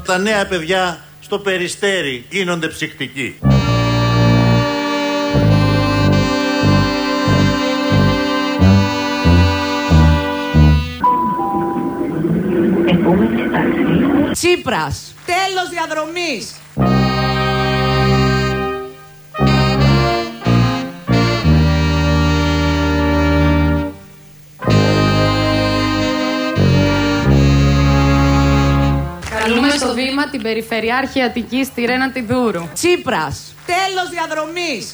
Τα νέα παιδιά στο Περιστέρι γίνονται ψυκτικοί. Τσίπρας, τέλος διαδρομής. Καλούμε στο βήμα την Περιφερειάρχη Αττικής τη Ρένα Τιδούρου. Τσίπρας, τέλος διαδρομής.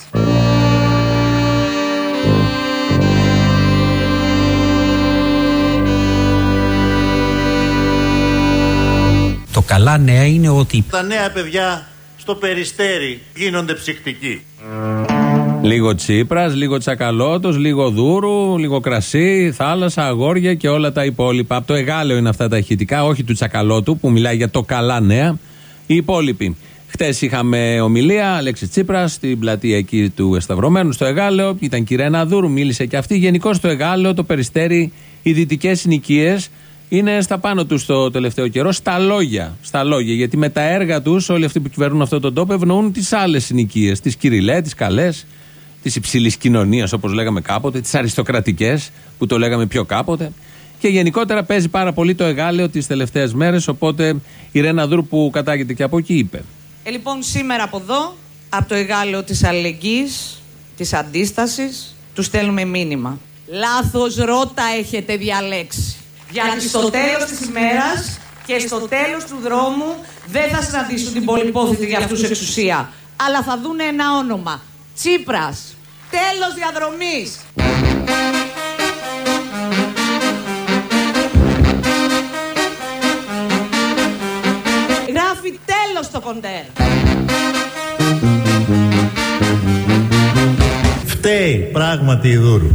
Το καλά νέα είναι ότι τα νέα παιδιά στο Περιστέρι γίνονται ψυκτικοί. Λίγο Τσίπρας, λίγο Τσακαλώτος, λίγο Δούρου, λίγο κρασί, θάλασσα, αγόρια και όλα τα υπόλοιπα. Από το Εγάλεο είναι αυτά τα ηχητικά, όχι του Τσακαλώτου που μιλάει για το καλά νέα. Οι υπόλοιποι. Χτες είχαμε ομιλία, Αλέξης Τσίπρας, στην πλατεία εκεί του Εσταυρωμένου στο Εγάλεο. Ήταν η Ρένα Δούρου, μίλησε και αυτή. Γενικώς στο Εγάλεο, το Περιστέρι, οι δυτικές συνοικίες είναι στα πάνω τους το τελευταίο καιρό, στα λόγια. Γιατί με τα έργα τους, όλοι αυτοί που κυβερνούν αυτόν τον τόπο ευνοούν τις άλλες συνοικίες. Τις Κυριλέ, τις καλές, τις υψηλής κοινωνίας όπως λέγαμε κάποτε, τις αριστοκρατικές που το λέγαμε πιο κάποτε. Και γενικότερα παίζει πάρα πολύ το Εγάλεο τις τελευταίες μέρες. Οπότε η Ρένα Δούρου που κατάγεται και από εκεί είπε. Λοιπόν, σήμερα από εδώ, από το Εγάλεο της αλληλεγγύης, της αντίστασης, του στέλνουμε μήνυμα. Λάθος ρότα έχετε διαλέξει. Γιατί στο τέλος της ημέρας και στο τέλος του δρόμου δεν θα συναντήσουν την πολυπόθητη για αυτούς εξουσία. Αλλά θα δούνε ένα όνομα. Τσίπρας. Τέλος διαδρομής. Γράφει τέλος στο κοντέρ. Φταίει πράγματι η Δούρου.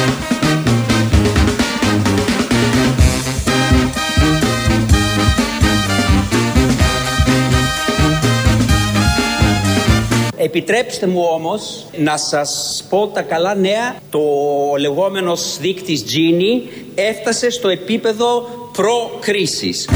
Επιτρέψτε μου όμως να σας πω τα καλά νέα. Το λεγόμενος δείκτης Gini έφτασε στο επίπεδο προ-κρίσης.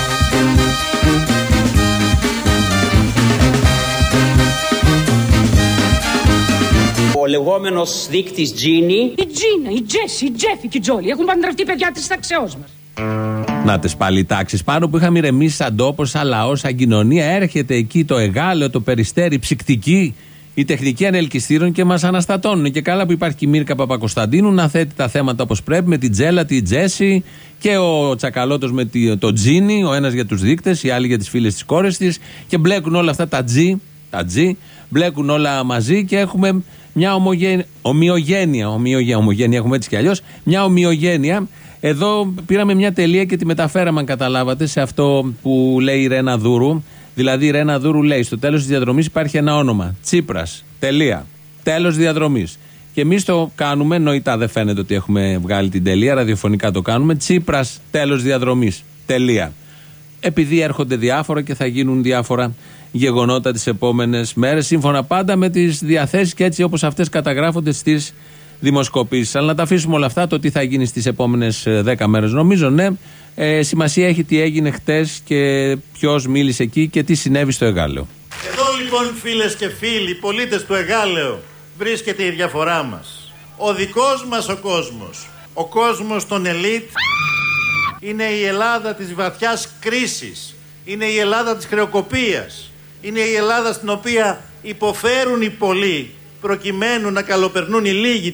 Ο λεγόμενος δείκτης Gini. Η Τζίνα, η Τζέσι, η Τζέφη και η Τζόλι έχουν παντρευτεί παιδιά της ταξεώς μας. Να τες πάλι οι τάξεις πάνω που είχαμε ηρεμήσει σαν τόπος, σαν λαός, σαν κοινωνία. Έρχεται εκεί το Εγάλεο, το Περιστέρι, ψυκτική, η τεχνική ανελκυστήρων και μας αναστατώνουν. Και καλά που υπάρχει και η Μύρκα Παπακοσταντίνου να θέτει τα θέματα όπως πρέπει, με την Τζέλα, την Τζέσι και ο Τσακαλώτος με το Τζίνι, ο ένας για τους δείκτες, οι άλλοι για τις φίλες της κόρες της. Και μπλέκουν όλα αυτά τα G, μπλέκουν όλα μαζί και έχουμε μια ομοιογένεια, έχουμε έτσι κι αλλιώς, μια ομοιογένεια. Εδώ πήραμε μια τελεία και τη μεταφέραμε, αν καταλάβατε, σε αυτό που λέει η Ρένα Δούρου. Δηλαδή η Ρένα Δούρου λέει στο τέλος της διαδρομής υπάρχει ένα όνομα. Τσίπρας. Τελεία. Τέλος διαδρομής. Και εμείς το κάνουμε, νοητά δεν φαίνεται ότι έχουμε βγάλει την τελεία, ραδιοφωνικά το κάνουμε. Τσίπρας. Τέλος διαδρομής. Τελεία. Επειδή έρχονται διάφορα και θα γίνουν διάφορα γεγονότα τις επόμενες μέρες, σύμφωνα πάντα με τις διαθέσεις και έτσι όπως αυτές καταγράφονται στις δημοσκοπήσεις. Αλλά να τα αφήσουμε όλα αυτά, το τι θα γίνει στις επόμενες 10 μέρες. Νομίζω, ναι, σημασία έχει τι έγινε χτες και ποιος μίλησε εκεί και τι συνέβη στο Εγάλεο. Εδώ λοιπόν, φίλες και φίλοι, πολίτες του Εγάλεου, βρίσκεται η διαφορά μας. Ο δικός μας ο κόσμος των ελίτ, είναι η Ελλάδα της βαθιάς κρίσης. Είναι η Ελλάδα της χρεοκοπίας. Είναι η Ελλάδα στην οποία υποφέρουν οι πολλοί προκειμένου να καλοπερνούν οι λίγοι.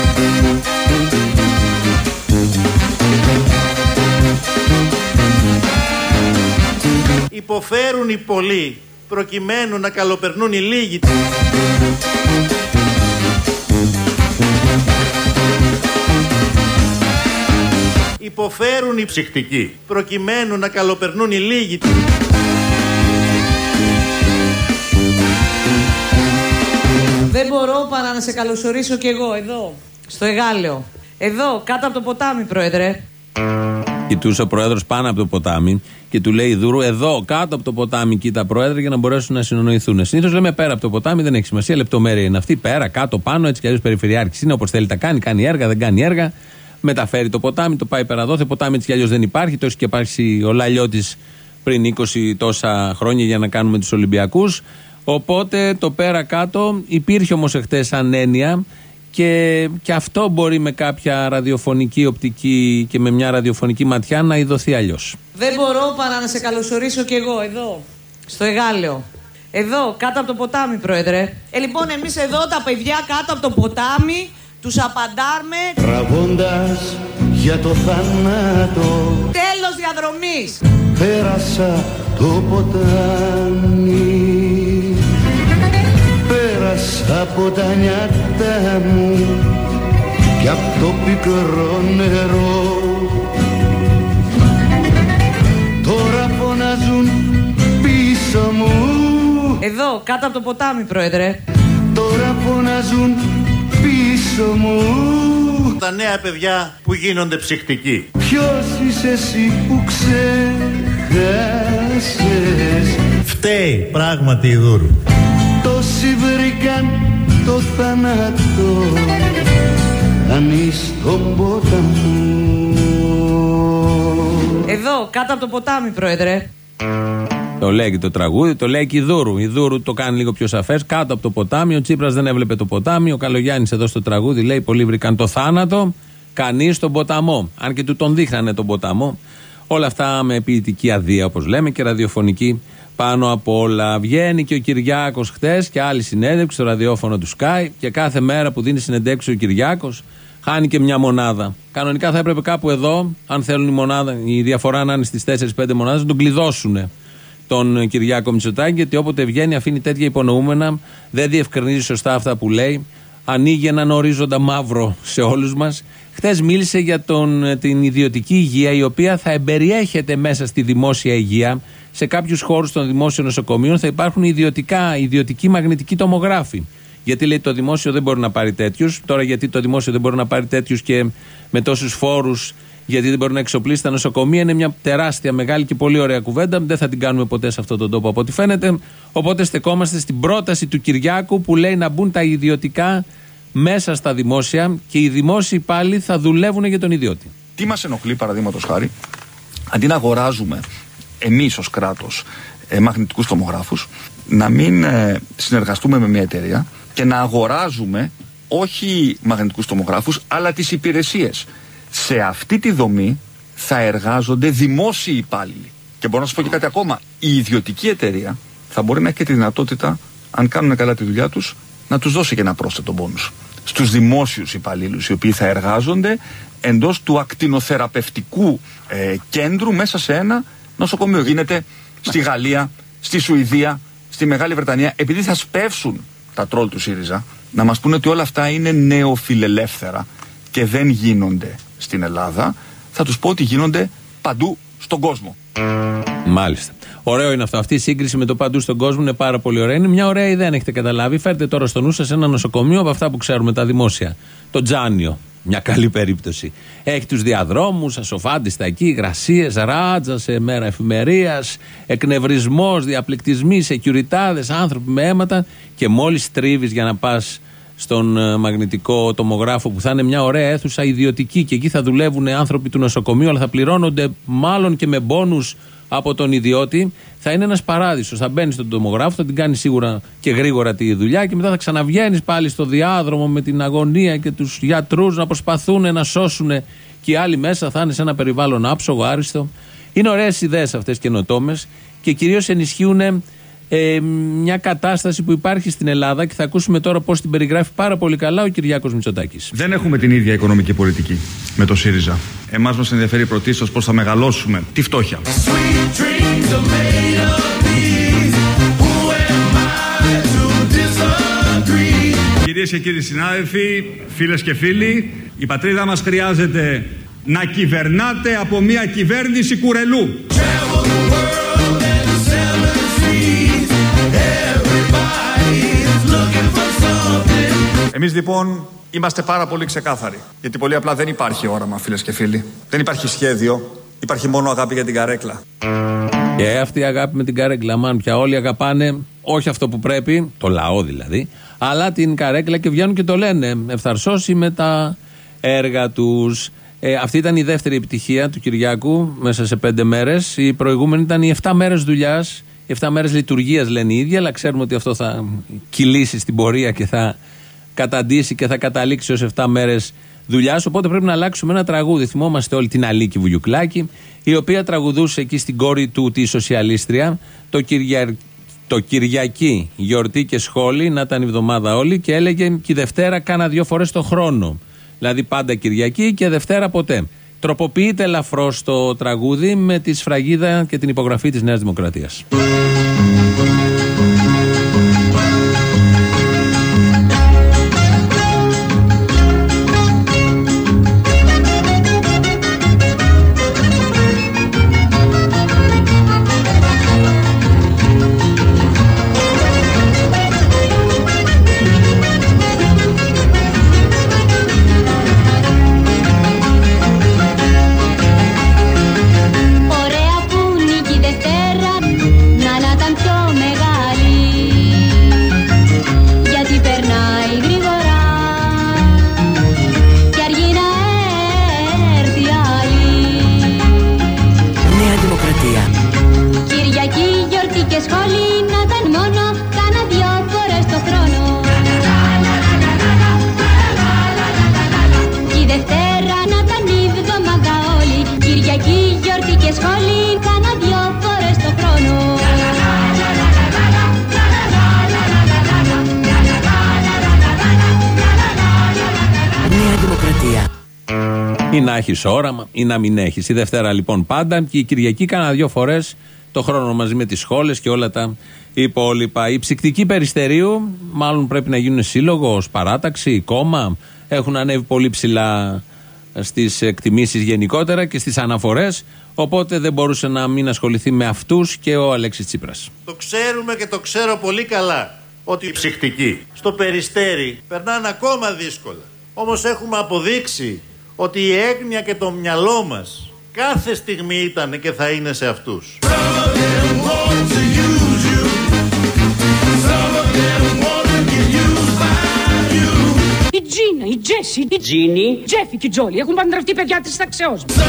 Υποφέρουν οι πολλοί προκειμένου να καλοπερνούν οι λίγοι. Υποφέρουν οι ψυκτικοί προκειμένου να καλοπερνούν οι λίγοι. Δεν μπορώ παρά να σε καλωσορίσω κι εγώ εδώ, στο Εγάλεο. Εδώ, κάτω από το ποτάμι, Πρόεδρε. Κοιτούσε ο Πρόεδρος πάνω από το ποτάμι και του λέει Δούρου, εδώ κάτω από το ποτάμι, κοίτα Πρόεδρε, για να μπορέσουν να συνονοηθούν. Συνήθως λέμε πέρα από το ποτάμι, δεν έχει σημασία, λεπτομέρεια είναι αυτή. Πέρα, κάτω, πάνω, έτσι κι αλλιώς περιφερειάρχης είναι, όπως θέλει τα κάνει, κάνει έργα, δεν κάνει έργα. Μεταφέρει το ποτάμι, το πάει πέρα εδώ. Το ποτάμι έτσι κι αλλιώς δεν υπάρχει. Τόσο και υπάρχει ο Λαλιώτης πριν 20 τόσα χρόνια για να κάνουμε τους Ολυμπιακούς. Οπότε το πέρα κάτω υπήρχε όμως εχθές σαν έννοια και αυτό μπορεί με κάποια ραδιοφωνική οπτική και με μια ραδιοφωνική ματιά να ειδωθεί αλλιώς. Δεν μπορώ παρά να σε καλωσορίσω κι εγώ εδώ, στο Εγάλεο. Εδώ, κάτω από το ποτάμι, Πρόεδρε. Λοιπόν, εμείς εδώ τα παιδιά κάτω από το ποτάμι τους απαντάρμε τραβώντας για το θάνατο. Τέλος διαδρομής. Πέρασα το ποτάμι, πέρασα από τα νιάτα μου και από το πικρό νερό. Τώρα φωνάζουν πίσω μου. Εδώ, κάτω από το ποτάμι, Πρόεδρε. Τώρα φωνάζουν πίσω μου. Τα νέα παιδιά που γίνονται ψυχτικοί. Ποιος είσαι εσύ που ξέχασες? Φταίει πράγματι η Δούρου. Τόσοι βρήκαν το θάνατο ανείς τον ποταμό. Εδώ, κάτω από το ποτάμι, Πρόεδρε. Το λέει και το τραγούδι, το λέει και η Δούρου. Η Δούρου το κάνει λίγο πιο σαφές. Κάτω από το ποτάμι, ο Τσίπρας δεν έβλεπε το ποτάμι. Ο Καλογιάννης εδώ στο τραγούδι λέει: πολλοί βρήκαν το θάνατο, κανείς τον ποταμό. Αν και του τον δείχνανε τον ποταμό. Όλα αυτά με ποιητική αδεία, όπως λέμε, και ραδιοφωνική πάνω απ' όλα. Βγαίνει και ο Κυριάκος χτες και άλλη συνέντευξη στο ραδιόφωνο του Sky. Και κάθε μέρα που δίνει συνεντεύξη ο Κυριάκος, χάνει και μια μονάδα. Κανονικά θα έπρεπε κάπου εδώ, αν θέλουν η διαφορά να είναι στις 4-5 μονάδες, να τον κλειδώσουν τον Κυριάκο Μητσοτάκη, γιατί όποτε βγαίνει αφήνει τέτοια υπονοούμενα, δεν διευκρινίζει σωστά αυτά που λέει, ανοίγει έναν ορίζοντα μαύρο σε όλους μας. Χθες μίλησε για την ιδιωτική υγεία, η οποία θα εμπεριέχεται μέσα στη δημόσια υγεία. Σε κάποιους χώρους των δημόσιων νοσοκομείων θα υπάρχουν ιδιωτικοί μαγνητικοί τομογράφοι. Γιατί λέει το δημόσιο δεν μπορεί να πάρει τέτοιους. Τώρα, γιατί το δημόσιο δεν μπορεί να πάρει τέτοιους και με τόσους φόρους, γιατί δεν μπορεί να εξοπλίσει τα νοσοκομεία, είναι μια τεράστια, μεγάλη και πολύ ωραία κουβέντα. Δεν θα την κάνουμε ποτέ σε αυτόν τον τόπο από ό,τι φαίνεται. Οπότε στεκόμαστε στην πρόταση του Κυριάκου που λέει να μπουν τα ιδιωτικά μέσα στα δημόσια και οι δημόσιοι πάλι θα δουλεύουν για τον ιδιώτη. Τι μας ενοχλεί, παραδείγματος χάρη, αντί να αγοράζουμε εμείς ως κράτος μαγνητικούς τομογράφους, να μην συνεργαστούμε με μια εταιρεία και να αγοράζουμε όχι μαγνητικούς τομογράφους, αλλά τις υπηρεσίες. Σε αυτή τη δομή θα εργάζονται δημόσιοι υπάλληλοι. Και μπορώ να σας πω και κάτι ακόμα. Η ιδιωτική εταιρεία θα μπορεί να έχει και τη δυνατότητα, αν κάνουν καλά τη δουλειά τους, να τους δώσει και ένα πρόσθετο μπόνους στους δημόσιους υπαλλήλους, οι οποίοι θα εργάζονται εντός του ακτινοθεραπευτικού κέντρου μέσα σε ένα νοσοκομείο. Γίνεται στη Γαλλία, στη Σουηδία, στη Μεγάλη Βρετανία. Επειδή θα σπεύσουν τα τρόλ του ΣΥΡΙΖΑ να μας πούνε ότι όλα αυτά είναι νεοφιλελεύθερα και δεν γίνονται στην Ελλάδα, θα τους πω ότι γίνονται παντού στον κόσμο. Μάλιστα. Ωραίο είναι αυτό. Αυτή η σύγκριση με το παντού στον κόσμο είναι πάρα πολύ ωραία. Είναι μια ωραία ιδέα, αν έχετε καταλάβει. Φέρτε τώρα στο νου σας ένα νοσοκομείο από αυτά που ξέρουμε, τα δημόσια. Το Τζάνιο. Μια καλή περίπτωση. Έχει τους διαδρόμους, ασοφάντιστα εκεί, υγρασίες, ράτζα σε μέρα εφημερίας, εκνευρισμός, διαπληκτισμοί, σεκιουριτάδες, άνθρωποι με αίματα. Και μόλις τρίβεις για να πας στον μαγνητικό τομογράφο που θα είναι μια ωραία αίθουσα ιδιωτική και εκεί θα δουλεύουν άνθρωποι του νοσοκομείου, αλλά θα πληρώνονται μάλλον και με μπόνους από τον ιδιώτη, θα είναι ένας παράδεισος. Θα μπαίνεις στον τομογράφο, θα την κάνεις σίγουρα και γρήγορα τη δουλειά και μετά θα ξαναβγαίνεις πάλι στο διάδρομο με την αγωνία και τους γιατρούς να προσπαθούν να σώσουν και οι άλλοι μέσα. Θα είναι σε ένα περιβάλλον άψογο, άριστο. Είναι ωραίες ιδέες αυτές καινοτόμες και κυρίως ενισχύουν μια κατάσταση που υπάρχει στην Ελλάδα και θα ακούσουμε τώρα πώς την περιγράφει πάρα πολύ καλά ο Κυριάκος Μητσοτάκης. Δεν έχουμε την ίδια οικονομική πολιτική με το ΣΥΡΙΖΑ. Εμάς μας ενδιαφέρει πρωτίστως πώς θα μεγαλώσουμε τη φτώχεια. Κυρίες και κύριοι συνάδελφοι, φίλες και φίλοι, η πατρίδα μας χρειάζεται να κυβερνάτε από μια κυβέρνηση κουρελού. Εμείς λοιπόν είμαστε πάρα πολύ ξεκάθαροι. Γιατί πολύ απλά δεν υπάρχει όραμα, φίλες και φίλοι. Δεν υπάρχει σχέδιο. Υπάρχει μόνο αγάπη για την καρέκλα. Και αυτή η αγάπη με την καρέκλα, μαν πια όλοι αγαπάνε όχι αυτό που πρέπει, το λαό δηλαδή, αλλά την καρέκλα και βγαίνουν και το λένε ευθαρσώσει με τα έργα τους. Αυτή ήταν η δεύτερη επιτυχία του Κυριάκου μέσα σε 5 μέρες. Η προηγούμενη ήταν οι 7 μέρες δουλειάς, οι 7 μέρες λειτουργίας λένε οι ίδιοι, αλλά ξέρουμε ότι αυτό θα κυλήσει στην πορεία και θα καταντήσει και θα καταλήξει ως 7 μέρες δουλειάς. Οπότε πρέπει να αλλάξουμε ένα τραγούδι. Θυμόμαστε όλη την Αλίκη Βουγιουκλάκη, η οποία τραγουδούσε εκεί στην κόρη του τη σοσιαλίστρια το Κυριακή, γιορτή και σχόλη, να ήταν η εβδομάδα όλη, και έλεγε και η Δευτέρα κάνα 2 φορές το χρόνο. Δηλαδή πάντα Κυριακή και Δευτέρα ποτέ. Τροποποιείται ελαφρώς το τραγούδι με τη σφραγίδα και την υπογραφή της Νέας Δημοκρατίας. Ή να έχεις όραμα ή να μην έχεις. Η Δευτέρα λοιπόν πάντα και η Κυριακή κάνα 2 φορές το χρόνο μαζί με τις σχόλες και όλα τα υπόλοιπα. Οι ψυκτικοί Περιστερίου μάλλον πρέπει να γίνουν σύλλογο, ως παράταξη, κόμμα. Έχουν ανέβει πολύ ψηλά στις εκτιμήσεις γενικότερα και στις αναφορές. Οπότε δεν μπορούσε να μην ασχοληθεί με αυτούς και ο Αλέξης Τσίπρας. Το ξέρουμε και το ξέρω πολύ καλά ότι οι ψυκτικοί στο Περιστέρι περνάνε ακόμα δύσκολα. Όμως έχουμε αποδείξει ότι η έγνοια και το μυαλό μας κάθε στιγμή ήταν και θα είναι σε αυτούς. Η Τζίνα, η Τζέσι, η Τζίνι, Τζέφι και η Τζόλι έχουν παντρευτεί παιδιά της ταξεώς μας.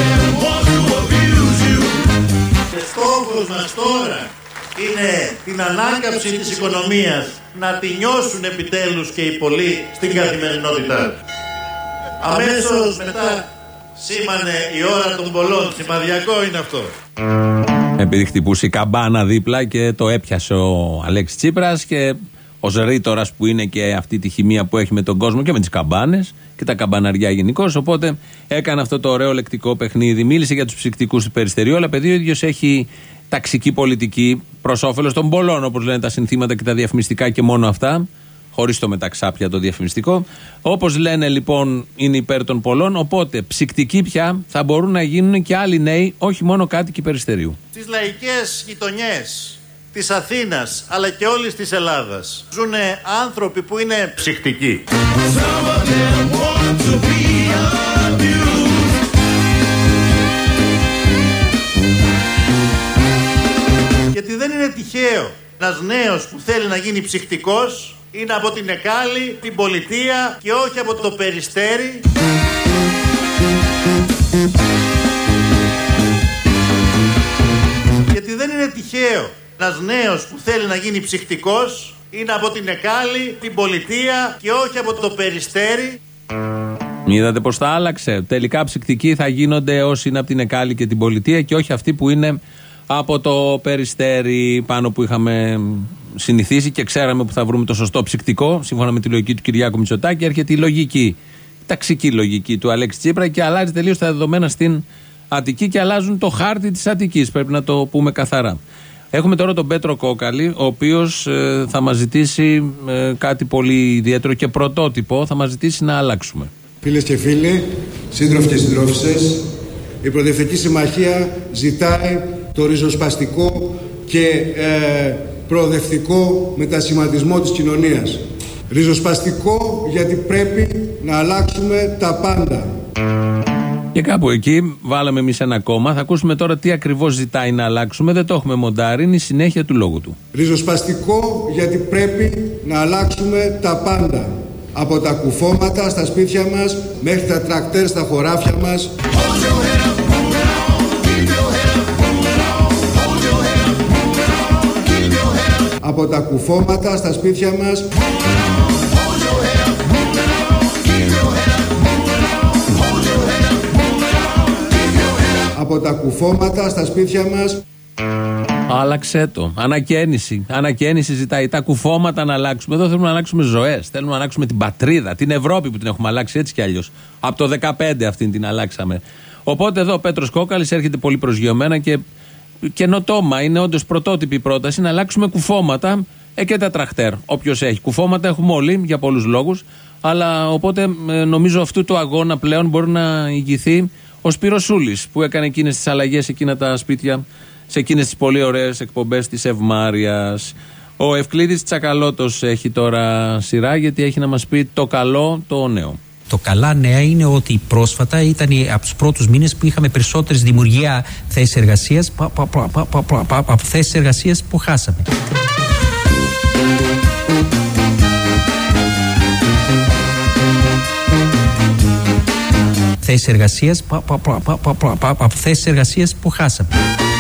Και στόχος μας τώρα είναι την ανάκαμψη της οικονομίας, να τη νιώσουν επιτέλους και οι πολλοί στην καθημερινότητά τους. Αμέσως μετά σήμανε η ώρα των πολλών. Σημαδιακό είναι αυτό. Επειδή χτυπούσε η καμπάνα δίπλα και το έπιασε ο Αλέξης Τσίπρας, και ως ρήτορας που είναι και αυτή τη χημεία που έχει με τον κόσμο και με τις καμπάνες και τα καμπαναριά γενικώς, οπότε έκανε αυτό το ωραίο λεκτικό παιχνίδι. Μίλησε για τους ψυκτικούς του Περιστερίου, αλλά παιδί ο ίδιος έχει ταξική πολιτική προς όφελος των πολλών, όπως λένε τα συνθήματα και τα διαφημιστικά και μόνο αυτά, χωρίς το μεταξάπια το διαφημιστικό. Όπως λένε λοιπόν είναι υπέρ των πολλών, οπότε ψυκτικοί πια θα μπορούν να γίνουν και άλλοι νέοι, όχι μόνο κάτοικοι Περιστερίου. Στις λαϊκές γειτονιές της Αθήνας αλλά και όλης της Ελλάδας ζουν άνθρωποι που είναι ψυκτικοί. Γιατί δεν είναι τυχαίο ένας νέος που θέλει να γίνει ψυκτικός είναι από την Εκάλη, την Πολιτεία και όχι από το Περιστέρι. Γιατί δεν είναι τυχαίο ένας νέος που θέλει να γίνει ψυκτικός είναι από την Εκάλη, την Πολιτεία και όχι από το Περιστέρι. Είδατε πως τα άλλαξε. Τελικά ψυκτικοί θα γίνονται όσοι είναι από την Εκάλη και την Πολιτεία και όχι αυτοί που είναι από το Περιστέρι, πάνω που είχαμε συνηθίσει και ξέραμε που θα βρούμε το σωστό ψυκτικό. Σύμφωνα με τη λογική του Κυριάκου Μητσοτάκη, έρχεται η λογική, ταξική λογική του Αλέξη Τσίπρα και αλλάζει τελείως τα δεδομένα στην Αττική και αλλάζουν το χάρτη της Αττικής. Πρέπει να το πούμε καθαρά. Έχουμε τώρα τον Πέτρο Κόκαλη, ο οποίος θα μας ζητήσει κάτι πολύ ιδιαίτερο και πρωτότυπο, θα μας ζητήσει να αλλάξουμε. Φίλες και φίλοι, σύντροφοι και συντρόφισσες, η Προοδευτική Συμμαχία ζητάει το ριζοσπαστικό και προοδευτικό μετασχηματισμό της κοινωνίας. Ριζοσπαστικό γιατί πρέπει να αλλάξουμε τα πάντα. Και κάπου εκεί βάλαμε εμείς ένα κόμμα. Θα ακούσουμε τώρα τι ακριβώς ζητάει να αλλάξουμε. Δεν το έχουμε μοντάρει, είναι η συνέχεια του λόγου του. Ριζοσπαστικό γιατί πρέπει να αλλάξουμε τα πάντα. Από τα κουφώματα στα σπίτια μας μέχρι τα τρακτέρ στα χωράφια μας. Από τα κουφώματα στα σπίτια μας. Από τα κουφώματα στα σπίτια μας. Άλλαξε το. Ανακαίνιση. Ανακαίνιση ζητάει. Τα κουφώματα να αλλάξουμε. Εδώ θέλουμε να αλλάξουμε ζωές. Θέλουμε να αλλάξουμε την πατρίδα, την Ευρώπη που την έχουμε αλλάξει έτσι κι αλλιώς. Από το 2015 αυτήν την αλλάξαμε. Οπότε εδώ ο Πέτρος Κόκαλης έρχεται πολύ προσγειωμένα και καινοτόμα. Είναι όντως πρωτότυπη πρόταση να αλλάξουμε κουφώματα και τα τραχτέρ. Όποιος έχει κουφώματα έχουμε όλοι για πολλούς λόγους. Αλλά οπότε νομίζω αυτού του αγώνα πλέον μπορεί να ηγηθεί ο Σπύρος Σούλης που έκανε εκείνες τις αλλαγές, εκείνα τα σπίτια, σε εκείνες τις πολύ ωραίες εκπομπές της Ευμάρειας. Ο Ευκλήδης Τσακαλώτος έχει τώρα σειρά γιατί έχει να μας πει το καλό, το νέο. Το καλά νέα είναι ότι πρόσφατα ήταν από τους πρώτους μήνες που είχαμε περισσότερες δημιουργία θέσεις εργασίας από θέσεις εργασίας που χάσαμε. Θέσεις εργασίας από θέσεις εργασίας που χάσαμε.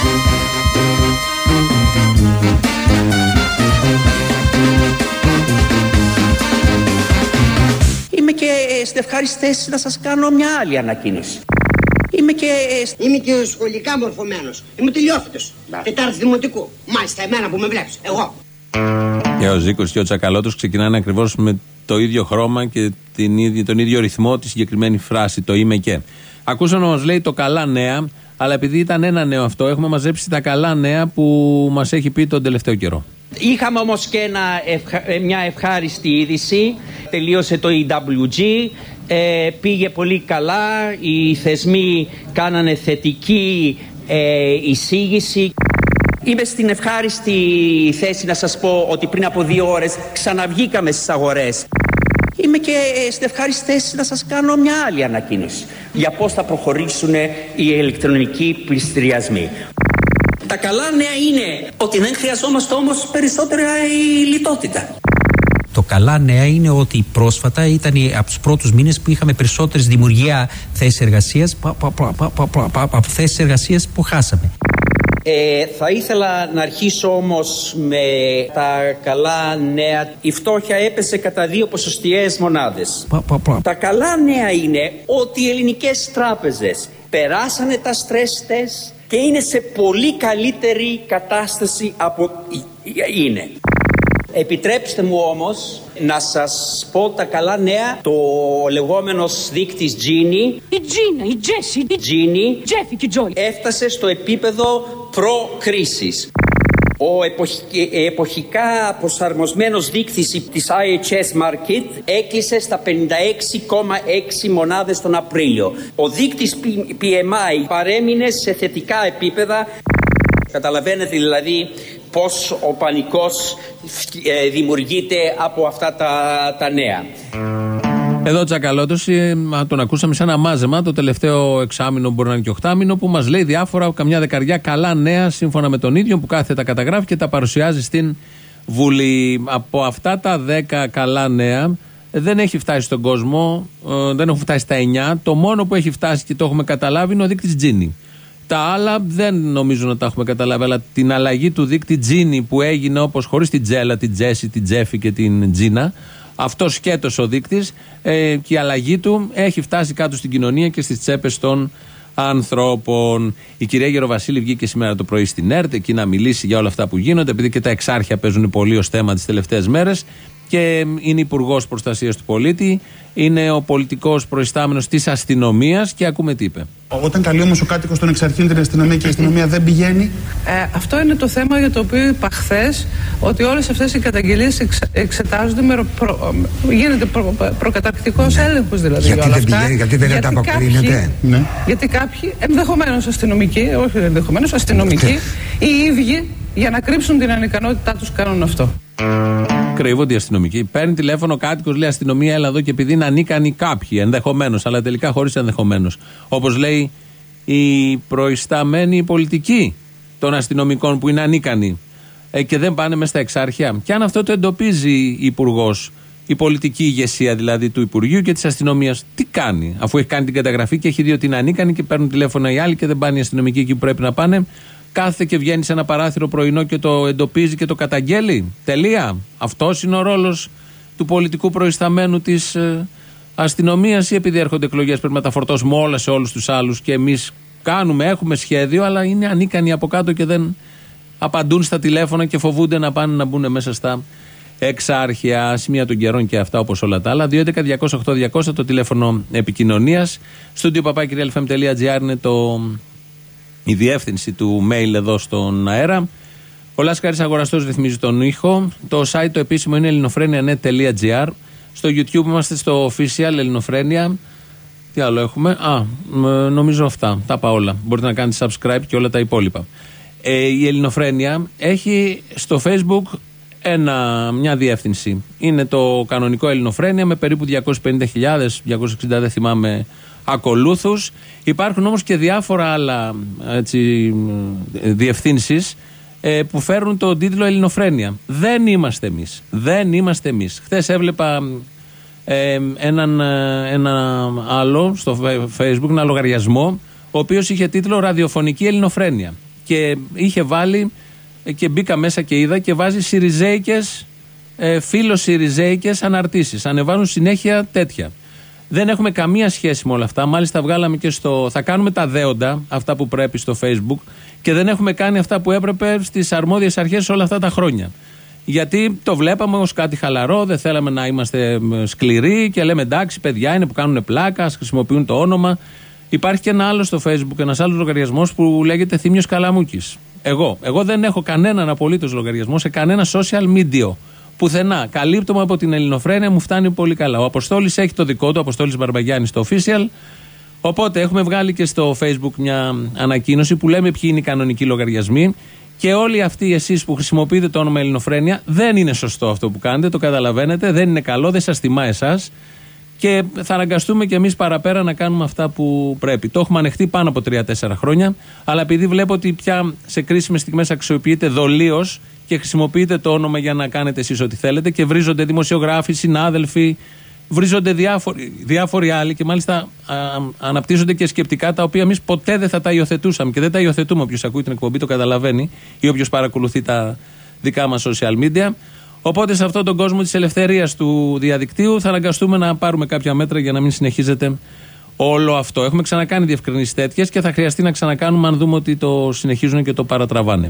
Είμαι και στην ευχάριστη θέση να σας κάνω μια άλλη ανακοίνωση. Είμαι και σχολικά μορφωμένος. Είμαι τελειόφυτος. Τετάρτη δημοτικού. Μάλιστα, εμένα που με βλέπεις. Εγώ. Και ο Ζήκος και ο Τσακαλώτος ξεκινάνε ακριβώς με το ίδιο χρώμα και τον ίδιο ρυθμό τη συγκεκριμένη φράση, το είμαι και. Ακούσαμε να μας λέει το καλά νέα, αλλά επειδή ήταν ένα νέο αυτό, έχουμε μαζέψει τα καλά νέα που μας έχει πει τον τελευταίο καιρό. Είχαμε όμως και μια ευχάριστη είδηση. Τελείωσε το EWG, πήγε πολύ καλά, οι θεσμοί κάνανε θετική εισήγηση. Είμαι στην ευχάριστη θέση να σας πω ότι πριν από 2 ώρες ξαναβγήκαμε στις αγορές. Είμαι και στην ευχάριστη θέση να σας κάνω μια άλλη ανακοίνωση για πώς θα προχωρήσουν οι ηλεκτρονικοί πληστηριασμοί. Τα καλά νέα είναι ότι δεν χρειαζόμαστε όμως περισσότερα λιτότητα. Το καλά νέα είναι ότι πρόσφατα ήταν από τους πρώτους μήνες που είχαμε περισσότερες δημιουργία θέσεις εργασίας από θέσεις εργασίας που χάσαμε. Θα ήθελα να αρχίσω όμως με τα καλά νέα. Η φτώχεια έπεσε κατά 2 ποσοστιαίες μονάδες. Τα καλά νέα είναι ότι οι ελληνικές τράπεζες περάσανε τα stress test και είναι σε πολύ καλύτερη κατάσταση από είναι. Επιτρέψτε μου όμως να σας πω τα καλά νέα. Το λεγόμενος δείκτης Gini, Η Τζίνα, η Τζέσι, η Gini Τζέφι και Τζόλι έφτασε στο επίπεδο προ-κρίσης. Ο εποχικά προσαρμοσμένος δείκτης της IHS Markit έκλεισε στα 56,6 μονάδες τον Απρίλιο. Ο δείκτης PMI παρέμεινε σε θετικά επίπεδα. Καταλαβαίνετε δηλαδή πώς ο πανικός δημιουργείται από αυτά τα νέα. Εδώ ο Τσακαλώτος τον ακούσαμε σε ένα μάζεμα το τελευταίο εξάμηνο, μπορεί να είναι και 8μηνο, που μας λέει διάφορα, καμιά δεκαριά καλά νέα σύμφωνα με τον ίδιο, που κάθεται τα καταγράφει και τα παρουσιάζει στην Βουλή. Από αυτά τα 10 καλά νέα δεν έχει φτάσει στον κόσμο, δεν έχουν φτάσει στα 9. Το μόνο που έχει φτάσει και το έχουμε καταλάβει είναι ο δείκτης Gini. Τα άλλα δεν νομίζω να τα έχουμε καταλάβει, αλλά την αλλαγή του δείκτη Gini που έγινε όπως χωρίς την Τζέλα, την Τζέσι, την Τζέφι και την Τζίνα, αυτό σκέτος ο δείκτης και η αλλαγή του έχει φτάσει κάτω στην κοινωνία και στις τσέπες των ανθρώπων. Η κυρία Γεροβασίλη βγήκε σήμερα το πρωί στην ΕΡΤ εκεί να μιλήσει για όλα αυτά που γίνονται, επειδή και τα εξάρχεια παίζουν πολύ ως θέμα τις τελευταίες μέρες, και είναι υπουργός προστασίας του πολίτη, είναι ο πολιτικός προϊστάμενος της αστυνομίας και ακούμε τι είπε. Όταν καλεί όμως ο κάτοικος των εξαρχείων την αστυνομία και η αστυνομία δεν πηγαίνει. Αυτό είναι το θέμα για το οποίο είπα χθες, ότι όλες αυτές οι καταγγελίες εξετάζονται γίνεται προκαταρκτικός έλεγχος δηλαδή. Γιατί δεν πηγαίνει, γιατί δεν ανταποκρίνεται. Ναι. Γιατί κάποιοι ενδεχομένως αστυνομικοί, όχι ενδεχομένως αστυνομικοί, οι ίδιοι για να κρύψουν την ανικανότητά τους κάνουν αυτό. Κρύβονται οι αστυνομικοί. Παίρνει τηλέφωνο ο κάτοικος, λέει αστυνομία, έλα εδώ, και επειδή είναι ανίκανοι κάποιοι, ενδεχομένως, αλλά τελικά χωρίς ενδεχομένως. Όπως λέει η προϊσταμένη πολιτική των αστυνομικών που είναι ανίκανοι και δεν πάνε μέσα στα εξάρχεια. Και αν αυτό το εντοπίζει υπουργός η πολιτική ηγεσία δηλαδή του Υπουργείου και της αστυνομίας. Τι κάνει, αφού έχει κάνει την καταγραφή και έχει δει ότι είναι ανίκανη και παίρνουν τηλέφωνα οι άλλοι και δεν πάνε οι αστυνομικοί εκεί που πρέπει να πάνε. Κάθεται και βγαίνει σε ένα παράθυρο πρωινό και το εντοπίζει και το καταγγέλει. Τελεία. Αυτός είναι ο ρόλος του πολιτικού προϊσταμένου της αστυνομίας, ή επειδή έρχονται εκλογές πρέπει να τα φορτώσουμε όλα σε όλους τους άλλους και εμείς έχουμε σχέδιο, αλλά είναι ανίκανοι από κάτω και δεν απαντούν στα τηλέφωνα και φοβούνται να πάνε να μπουν μέσα στα εξάρχεια, σημεία των καιρών και αυτά όπως όλα τα άλλα. 211-208-200 το τηλέφωνο επικοινωνίας. studio@realfm.gr είναι η διεύθυνση του mail εδώ στον αέρα. Ο Λάσκαρης Αγοραστός ρυθμίζει τον ήχο. Το site το επίσημο είναι ελληνοφρένια.net.gr. Στο YouTube είμαστε στο official Ελληνοφρένια. Τι άλλο έχουμε? Νομίζω αυτά. Τα πάω όλα. Μπορείτε να κάνετε subscribe και όλα τα υπόλοιπα. Η Ελληνοφρένια έχει στο Facebook μια διεύθυνση. Είναι το κανονικό Ελληνοφρένια με περίπου 250.000, 260 δεν θυμάμαι, ακολούθους. Υπάρχουν όμως και διάφορα άλλα διευθύνσεις που φέρουν τον τίτλο Ελληνοφρένια. Δεν είμαστε εμείς. Χθες έβλεπα ένα άλλο στο Facebook, ένα λογαριασμό, ο οποίος είχε τίτλο Ραδιοφωνική Ελληνοφρένια. Και είχε βάλει, και μπήκα μέσα και είδα, και βάζει σιριζέικες, φιλοσιριζέικες αναρτήσεις. Ανεβάζουν συνέχεια τέτοια. Δεν έχουμε καμία σχέση με όλα αυτά. Μάλιστα βγάλαμε και θα κάνουμε τα δέοντα, αυτά που πρέπει στο Facebook, και δεν έχουμε κάνει αυτά που έπρεπε στις αρμόδιες αρχές όλα αυτά τα χρόνια. Γιατί το βλέπαμε ως κάτι χαλαρό, δεν θέλαμε να είμαστε σκληροί και λέμε εντάξει, παιδιά είναι που κάνουν πλάκα, ας χρησιμοποιούν το όνομα. Υπάρχει και ένα άλλο στο Facebook, ένας άλλος λογαριασμός που λέγεται Θήμιος Καλαμούκης. Εγώ δεν έχω κανέναν απολύτως λογαριασμό σε κανένα social media. Πουθενά. Καλύπτομαι από την Ελληνοφρένια, μου φτάνει πολύ καλά. Ο Αποστόλης έχει το δικό του, Αποστόλης Μπαρμπαγιάννης στο official. Οπότε έχουμε βγάλει και στο Facebook μια ανακοίνωση που λέμε ποιοι είναι οι κανονικοί λογαριασμοί. Και όλοι αυτοί εσείς που χρησιμοποιείτε το όνομα Ελληνοφρένια, δεν είναι σωστό αυτό που κάνετε, το καταλαβαίνετε, δεν είναι καλό, δεν σας τιμά εσάς. Και θα αναγκαστούμε κι εμείς παραπέρα να κάνουμε αυτά που πρέπει. Το έχουμε ανεχτεί πάνω από 3-4 χρόνια, αλλά επειδή βλέπω ότι πια σε κρίσιμες στιγμές αξιοποιείται δολίως και χρησιμοποιείτε το όνομα για να κάνετε εσείς ό,τι θέλετε και βρίζονται δημοσιογράφοι, συνάδελφοι, βρίζονται διάφοροι άλλοι και μάλιστα αναπτύσσονται και σκεπτικά τα οποία εμείς ποτέ δεν θα τα υιοθετούσαμε και δεν τα υιοθετούμε. Όποιος ακούει την εκπομπή το καταλαβαίνει ή όποιος παρακολουθεί τα δικά μας social media. Οπότε σε αυτόν τον κόσμο της ελευθερίας του διαδικτύου θα αναγκαστούμε να πάρουμε κάποια μέτρα για να μην συνεχίζεται όλο αυτό. Έχουμε ξανακάνει διευκρινήσεις τέτοιες και θα χρειαστεί να ξανακάνουμε αν δούμε ότι το συνεχίζουν και το παρατραβάνε.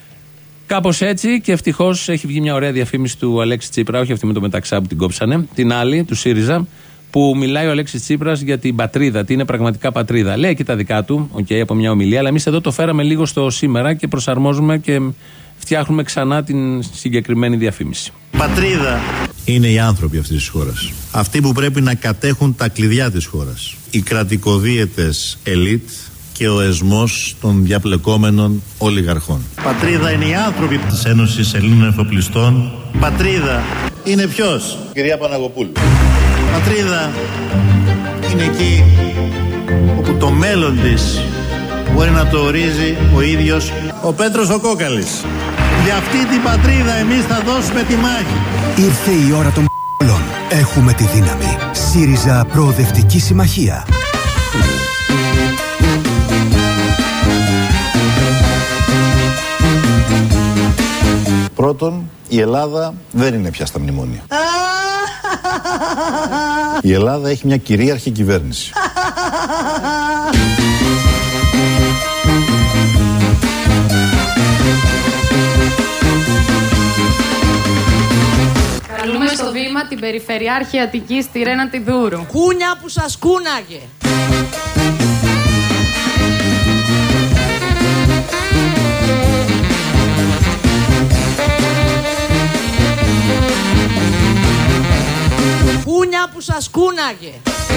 Κάπως έτσι, και ευτυχώς έχει βγει μια ωραία διαφήμιση του Αλέξη Τσίπρα, όχι αυτή με το Μεταξά που την κόψανε, την άλλη του ΣΥΡΙΖΑ, που μιλάει ο Αλέξης Τσίπρας για την πατρίδα, τι είναι πραγματικά πατρίδα. Λέει και τα δικά του, από μια ομιλία, αλλά εμείς εδώ το φέραμε λίγο στο σήμερα και προσαρμόζουμε και φτιάχνουμε ξανά την συγκεκριμένη διαφήμιση. Πατρίδα είναι οι άνθρωποι αυτής της χώρας. Αυτοί που πρέπει να κατέχουν τα κλειδιά της χώρας. Οι κρατικοδίαιτες ελίτ και ο εσμός των διαπλεκόμενων ολιγαρχών. Πατρίδα είναι οι άνθρωποι της Ένωσης Ελλήνων Εφοπλιστών. Πατρίδα είναι ποιος? Κυρία Παναγοπούλου. Πατρίδα είναι εκεί όπου το μέλλον της μπορεί να το ορίζει ο ίδιος ο Πέτρος ο Κόκαλης. Για αυτή την πατρίδα εμείς θα δώσουμε τη μάχη. Ήρθε η ώρα των πολλών. Έχουμε τη δύναμη. ΣΥΡΙΖΑ Προοδευτική Συμμαχία. Πρώτον, η Ελλάδα δεν είναι πια στα μνημόνια. Η Ελλάδα έχει μια κυρίαρχη κυβέρνηση. Καλούμε στο βήμα την Περιφερειάρχη Αττικής, τη Ρένα τη Δούρου. Κούνια που σας κούναγε. Κούνια που σας κούναγε.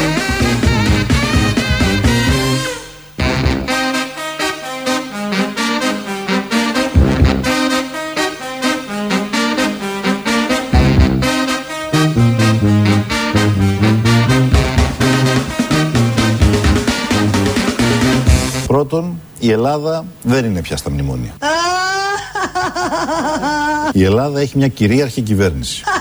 Πρώτον, η Ελλάδα δεν είναι πια στα μνημόνια. Η Ελλάδα έχει μια κυρίαρχη κυβέρνηση.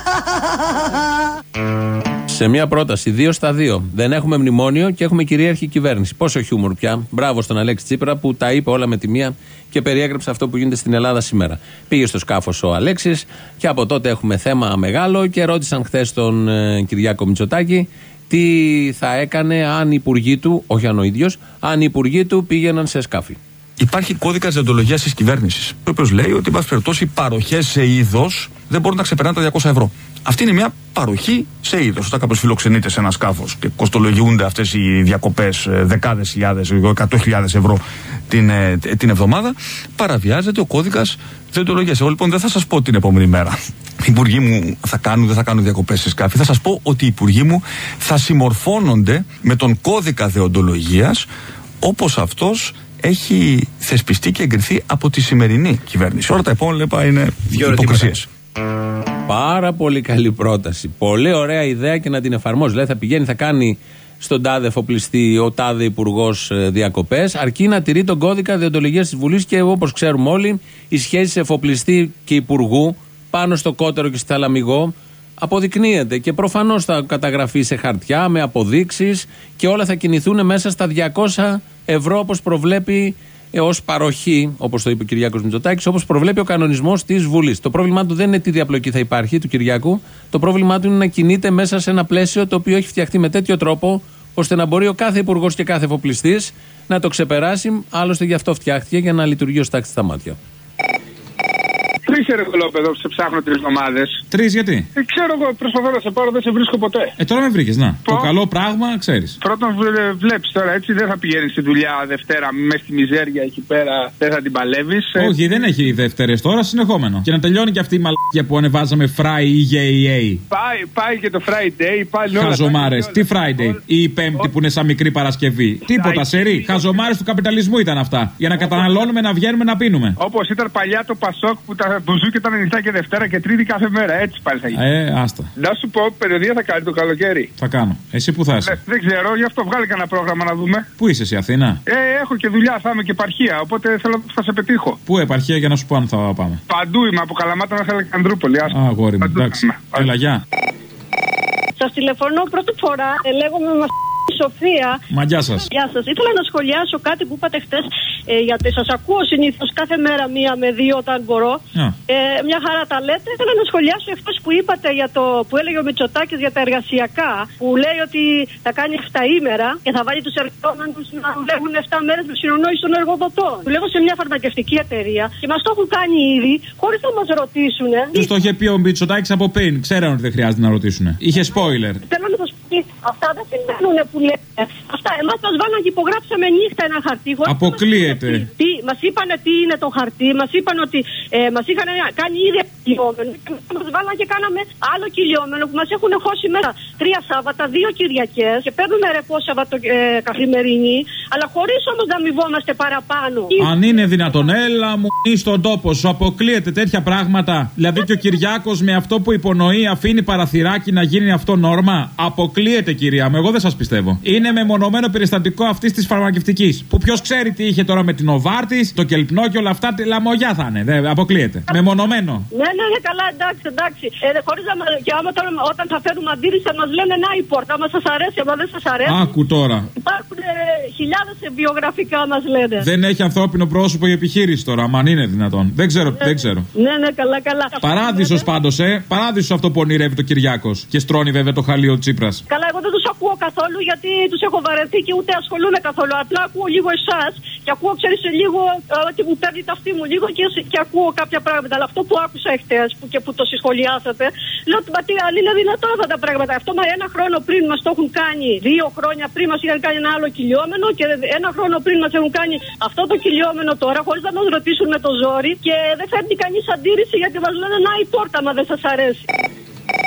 Σε μια πρόταση 2 στα 2. Δεν έχουμε μνημόνιο και έχουμε κυρίαρχη κυβέρνηση. Πόσο χιούμορ πια. Μπράβο στον Αλέξη Τσίπρα που τα είπε όλα με τη μία και περιέγραψε αυτό που γίνεται στην Ελλάδα σήμερα. Πήγε στο σκάφος ο Αλέξης και από τότε έχουμε θέμα μεγάλο και ρώτησαν χθες τον Κυριάκο Μητσοτάκη τι θα έκανε αν οι υπουργοί του, όχι αν ο ίδιος, αν οι υπουργοί του πήγαιναν σε σκάφη. Υπάρχει κώδικας δεοντολογίας της κυβέρνησης, ο οποίος λέει ότι, εν πάση περιπτώσει, παροχές σε είδος δεν μπορούν να ξεπερνάνε τα 200 ευρώ. Αυτή είναι μια παροχή σε είδος. Όταν κάποιος φιλοξενείται σε ένα σκάφος και κοστολογιούνται αυτές οι διακοπές δεκάδες χιλιάδες, 100.000 ευρώ την εβδομάδα, παραβιάζεται ο κώδικας δεοντολογίας. Εγώ λοιπόν δεν θα σας πω την επόμενη μέρα οι υπουργοί μου θα κάνουν, δεν θα κάνουν διακοπές σε σκάφη. Θα σας πω ότι οι υπουργοί μου θα συμμορφώνονται με τον κώδικα δεοντολογίας όπως αυτός έχει θεσπιστεί και εγκριθεί από τη σημερινή κυβέρνηση. Όλα τα επόμενα είναι υποκρισίες. Πάρα πολύ καλή πρόταση. Πολύ ωραία ιδέα και να την εφαρμόζει. Δηλαδή θα πηγαίνει, θα κάνει στον τάδε εφοπλιστή ο τάδε υπουργός διακοπές, αρκεί να τηρεί τον κώδικα δεοντολογίας της Βουλής και όπως ξέρουμε όλοι, η σχέση εφοπλιστή και υπουργού πάνω στο κότερο και στη θαλαμιγό αποδεικνύεται και προφανώς θα καταγραφεί σε χαρτιά με αποδείξεις και όλα θα κινηθούν μέσα στα 200 ευρώ όπως προβλέπει ως παροχή, όπως το είπε ο Κυριάκος Μητσοτάκης, όπως προβλέπει ο κανονισμός της Βουλής. Το πρόβλημά του δεν είναι τι διαπλοκή θα υπάρχει του Κυριάκου, το πρόβλημά του είναι να κινείται μέσα σε ένα πλαίσιο το οποίο έχει φτιαχτεί με τέτοιο τρόπο ώστε να μπορεί ο κάθε υπουργός και κάθε εφοπλιστής να το ξεπεράσει. Άλλωστε γι' αυτό φτιάχτηκε, για να λειτουργεί ως τάξη στα μάτια. 3 ερευνολόπεδο σε ψάχνω 3 εβδομάδες. 3 γιατί? Ξέρω εγώ, προσπαθώ να σε πάρω, δεν σε βρίσκω ποτέ. Τώρα με βρήκες, να. Το καλό πράγμα, ξέρεις. Πρώτον, βλέπεις τώρα έτσι, δεν θα πηγαίνεις στη δουλειά Δευτέρα μέσα στη μιζέρια εκεί πέρα, δεν θα την παλεύεις. Όχι, δεν έχει Δευτέρες τώρα, συνεχόμενο. Και να τελειώνει και αυτή η μαλακία που ανεβάζαμε Friday. Πάει και το Friday, πάλι όλα. Χαζομάρες. Τι Friday? Ή η Πέμπτη που είναι σαν μικρή Παρασκευή. Τίποτα, σερί. Χαζομάρες του καπιταλισμού ήταν αυτά. Για να καταναλώνουμε, να βγαίνουμε, να πίνουμε. Όπως ήταν παλιά το Πασόκ που τα μπουζούκια ήταν ανοιχτά και Δευτέρα και Τρίτη κάθε μέρα. Έτσι πάλι θα γίνει. Άστα. Να σου πω, περιοδία θα κάνει το καλοκαίρι. Θα κάνω. Εσύ που θα είσαι? Δεν ξέρω, γι' αυτό βγάλει κανένα πρόγραμμα να δούμε. Πού είσαι εσύ, Αθήνα? Έχω και δουλειά, θα είμαι και επαρχία. Οπότε θα σε πετύχω. Πού επαρχία, για να σου πω αν θα πάμε? Παντού είμαι, από Καλαμάτα μέχρι Αλεξανδρούπολη. Αγόρι μου, εντάξει. Έλα, γεια. Σας τηλεφωνώ πρώτη φορά, λέγομαι Σοφία. Μα γεια σας. Γεια σας. Ήθελα να σχολιάσω κάτι που είπατε χτες, γιατί σας ακούω συνήθως κάθε μέρα μία με δύο όταν μπορώ. Μια χαρά τα λέτε. Ήθελα να σχολιάσω χτες που είπατε για το που έλεγε ο Μητσοτάκης για τα εργασιακά. Που λέει ότι θα κάνει 7 ημέρα και θα βάλει τους εργαζόμενους να δουλεύουν 7 μέρες με συνεννόηση των εργοδοτών. Δουλεύω σε μια φαρμακευτική εταιρεία και μας το έχουν κάνει ήδη χωρίς να μας ρωτήσουν. Τους το είχε πει ο Μητσοτάκης από πριν. Ξέραν ότι δεν χρειάζεται να ρωτήσουν. Είχε spoiler. Θέλω να σας πω ότι αυτά δεν συμβαίνουν που λέτε. Αυτά εμάς μας βάλαν και υπογράψαμε νύχτα ένα χαρτί. Αποκλείεται. Μας είπαν τι είναι το χαρτί, μας είπαν ότι μας είχαν κάνει ήδη κυλιόμενο και μας βάλαν και κάναμε άλλο κυλιόμενο που μας έχουν χώσει μέσα 3 Σάββατα, 2 Κυριακές και παίρνουμε ρεπό καθημερινή, αλλά χωρίς όμως να αμοιβόμαστε παραπάνω. Αν είναι δυνατόν, έλα μου στον τόπο σου, αποκλείεται τέτοια πράγματα. Δηλαδή και ο Κυριάκος με αυτό που υπονοεί αφήνει παραθυράκι να γίνει αυτό νόρμα. Αποκλείεται, κυρία μου, εγώ δεν σας πιστεύω. Είναι μεμονωμένο περιστατικό αυτής της φαρμακευτικής. Που ποιος ξέρει τι είχε τώρα με την Οβάρτης, το κελπνό και όλα αυτά, λαμογιά θα είναι. Δεν αποκλείεται. Μεμονωμένο. Ναι, καλά, εντάξει. Χωρίς να και άμα τώρα όταν θα φέρουμε αντίρρηση θα μας λένε να η πόρτα, άμα σας αρέσει, άμα δεν σας αρέσει. Άκου τώρα. Υπάρχουν χιλιάδες βιογραφικά μας λένε. Δεν έχει ανθρώπινο πρόσωπο η επιχείρηση τώρα, αν είναι δυνατόν. Δεν ξέρω. Ναι, καλά. Παράδεισος πάντως, Παράδεισος αυτό που ονειρεύει το Κυριάκος. Και στρώνει βέβαια το χαλίο Τσίπρας. Καλά, εγώ δεν τους ακούω καθόλου γιατί τους έχω βαρεθεί και ούτε ασχολούμαι καθόλου. Απλά ακούω λίγο εσάς και ακούω, ξέρεις, λίγο ότι μου παίρνει τα αυτή μου λίγο και ακούω κάποια πράγματα. Αλλά αυτό που άκουσα εχθές και που το συσχολιάσατε, λέω ότι αν είναι δυνατόν αυτά τα πράγματα. Αυτό ένα χρόνο πριν μας το έχουν κάνει, 2 χρόνια πριν μας είχαν κάνει ένα άλλο κυλιόμενο και 1 χρόνο πριν μας έχουν κάνει αυτό το κυλιόμενο τώρα, χωρίς να μας ρωτήσουν με το ζόρι και δεν φέρνει κανείς αντίρρηση γιατί μας λένε να η πόρτα, μα δεν σας αρέσει.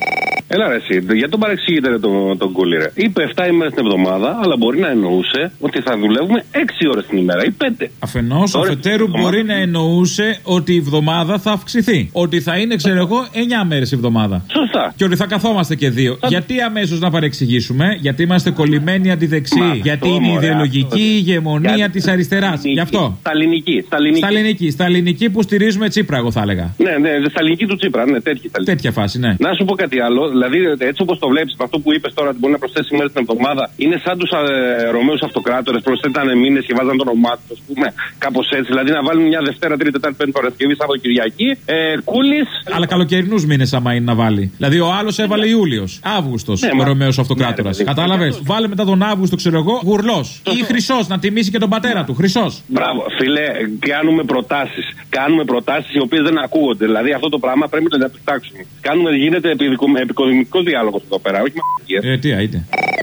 Έλα ρε, εσύ, γιατί τον παρεξηγείτε τον Κούλι, ρε. Είπε 7 ημέρες την εβδομάδα, αλλά μπορεί να εννοούσε ότι θα δουλεύουμε 6 ώρες την ημέρα ή 5. Αφενός, αφετέρου μπορεί να εννοούσε ότι η εβδομάδα θα αυξηθεί. Ότι θα είναι, ξέρω εγώ, 9 μέρες η εβδομάδα. Σωστά. Και ότι θα καθόμαστε και 2. Γιατί αμέσως να παρεξηγήσουμε, γιατί είμαστε κολλημένοι αντιδεξιοί. Γιατί είναι η ιδεολογική ηγεμονία της αριστεράς. Γι' αυτό. Στα ελληνική που στηρίζουμε Τσίπρα, εγώ θα έλεγα. Ναι, στα ελληνική του Τσίπρα, ναι, τέτοια φάση, ναι. Να σου πω κάτι άλλο. Δηλαδή, έτσι όπως το βλέπεις, με αυτό που είπες τώρα, ότι μπορεί να προσθέσει μέρες την εβδομάδα, είναι σαν τους Ρωμαίους αυτοκράτορες, προσθέτανε μήνες και βάζαν το όνομά του, ας πούμε. Κάπως έτσι. Δηλαδή, να βάλουν μια Δευτέρα, Τρίτη, Τετάρτη, Πέμπτη, Παρασκευή, Σάββατο, Κυριακή. Κούλης. Αλλά καλοκαιρινούς μήνες, άμα είναι να βάλει. Δηλαδή, ο άλλος έβαλε Ιούλιος, Αύγουστος, ο Ρωμαίος αυτοκράτορας. Κατάλαβες. Βάλε μετά τον Αύγουστο, ξέρω εγώ, Γουρλός. Ή Χρυσός, να τιμήσει και τον πατέρα του. Χρυσός. Μπράβο, φίλε, κάνουμε προτάσεις. Κάνουμε προτάσεις οι οποίες δεν ακούγονται. Δηλαδή, αυτό το πράγμα πρέπει να το επιτάξουμε. Γίνεται επικοδομητικός διάλογος εδώ πέρα, όχι μαγικές. Τι είτε.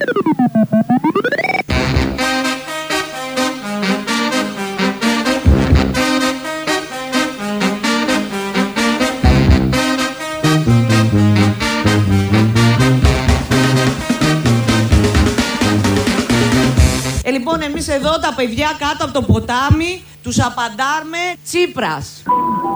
Λοιπόν, εμείς εδώ τα παιδιά κάτω από το ποτάμι τους απαντάρμε Τσίπρας.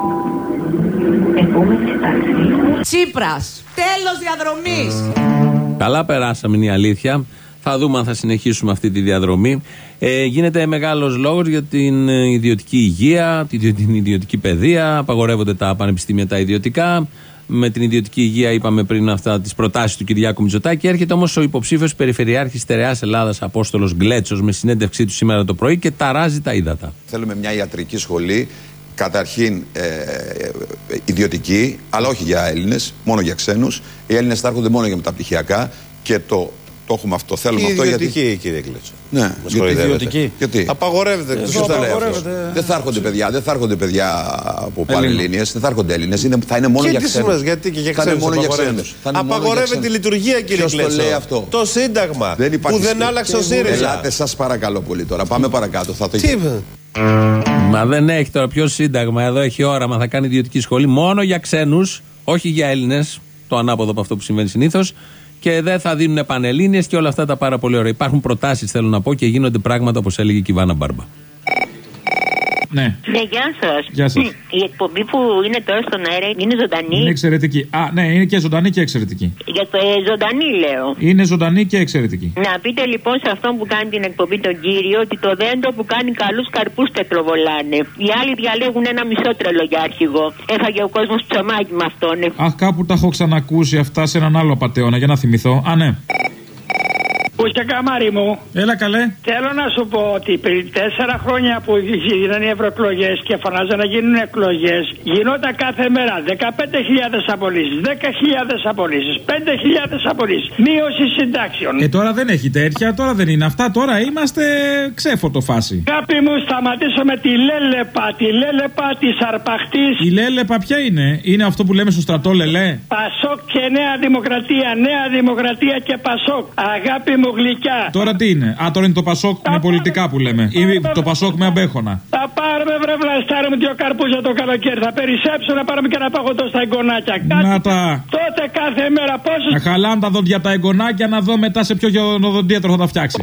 Τσίπρας. Τέλος διαδρομής. Καλά περάσαμε, είναι η αλήθεια. Θα δούμε αν θα συνεχίσουμε αυτή τη διαδρομή. Γίνεται μεγάλος λόγος για την ιδιωτική υγεία, την ιδιωτική παιδεία. Απαγορεύονται τα πανεπιστήμια τα ιδιωτικά. Με την ιδιωτική υγεία είπαμε πριν αυτά τις προτάσεις του Κυριάκου Μητσοτάκη. Έρχεται όμως ο υποψήφιος περιφερειάρχης Στερεάς Ελλάδας Απόστολος Γκλέτσος με συνέντευξή του σήμερα το πρωί και ταράζει τα ύδατα. Θέλουμε μια ιατρική σχολή. Καταρχήν ιδιωτική, αλλά όχι για Έλληνες, μόνο για ξένους. Οι Έλληνες θα έρχονται μόνο για μεταπτυχιακά και το έχουμε αυτό. Θέλουμε αυτό ιδιωτική, κύριε Γκλέτσο. Ναι, γιατί. Απαγορεύεται. Δεν θα έρχονται παιδιά από Πανελλήνιες, δεν θα έρχονται Έλληνες. Θα είναι μόνο για ξένους. Γιατί και για ξένους. Απαγορεύεται τη λειτουργία, κύριε Γκλέτσο. Ποιος το λέει αυτό? Το Σύνταγμα που δεν άλλαξε ο ΣΥΡΙΖΑ. Ελάτε, σας παρακαλώ πολύ τώρα. Πάμε παρακάτω. Μα δεν έχει τώρα ποιο σύνταγμα. Εδώ έχει όραμα. Θα κάνει ιδιωτική σχολή μόνο για ξένους, όχι για Έλληνες. Το ανάποδο από αυτό που συμβαίνει συνήθως. Και δεν θα δίνουν πανελλήνιες και όλα αυτά τα πάρα πολύ ωραία. Υπάρχουν προτάσεις, θέλω να πω, και γίνονται πράγματα όπως έλεγε και η Βάνα Μπάρμπα. Ναι. Γεια σας. Γεια σας. Η εκπομπή που είναι τώρα στον αέρα είναι ζωντανή. Είναι εξαιρετική. Ναι, είναι και ζωντανή και εξαιρετική. Για το ζωντανή λέω. Είναι ζωντανή και εξαιρετική. Να πείτε λοιπόν σε αυτόν που κάνει την εκπομπή τον κύριο ότι το δέντρο που κάνει καλούς καρπούς τετροβολάνε. Οι άλλοι διαλέγουν ένα μισό τρελό για αρχηγό. Έφαγε ο κόσμος ψωμάκι με αυτόν. Αχ, κάπου τα έχω ξανακούσει αυτά σε έναν άλλο απατεώνα, για να θυμηθώ. Α, ναι. Πούσια καμάρι μου. Έλα καλέ. Θέλω να σου πω ότι πριν 4 χρόνια που γίνανε οι ευρωεκλογές και φωνάζαν να γίνουν εκλογές, γινόταν κάθε μέρα 15.000 απολύσεις, 10.000 απολύσεις, 5.000 απολύσεις, μείωση συντάξεων. Τώρα δεν έχει τέτοια, τώρα δεν είναι αυτά, τώρα είμαστε ξέφωτο φάση. Αγάπη μου, σταματήσουμε τη λέλεπα της αρπαχτής. Η λέλεπα ποια είναι? Είναι αυτό που λέμε στο στρατό λελέ. Πασόκ και Νέα Δημοκρατία και Πασόκ. Αγάπη μου γλυκιά. Τώρα τι είναι? Τώρα είναι το Πασόκ με πολιτικά που λέμε. Ή το Πασόκ με αμπέχωνα. Θα πάρουμε βρε βλαστάρι μου 2 καρπούζα το καλοκαίρι. Θα περισσέψω να πάρουμε και ένα παγωτό στα εγγονάκια. Να τα. Τότε κάθε μέρα πόσο. Να χαλάνε τα δόντια τα εγγονάκια να δω μετά σε ποιο γεωνοδοντίατρο θα τα φτιάξει.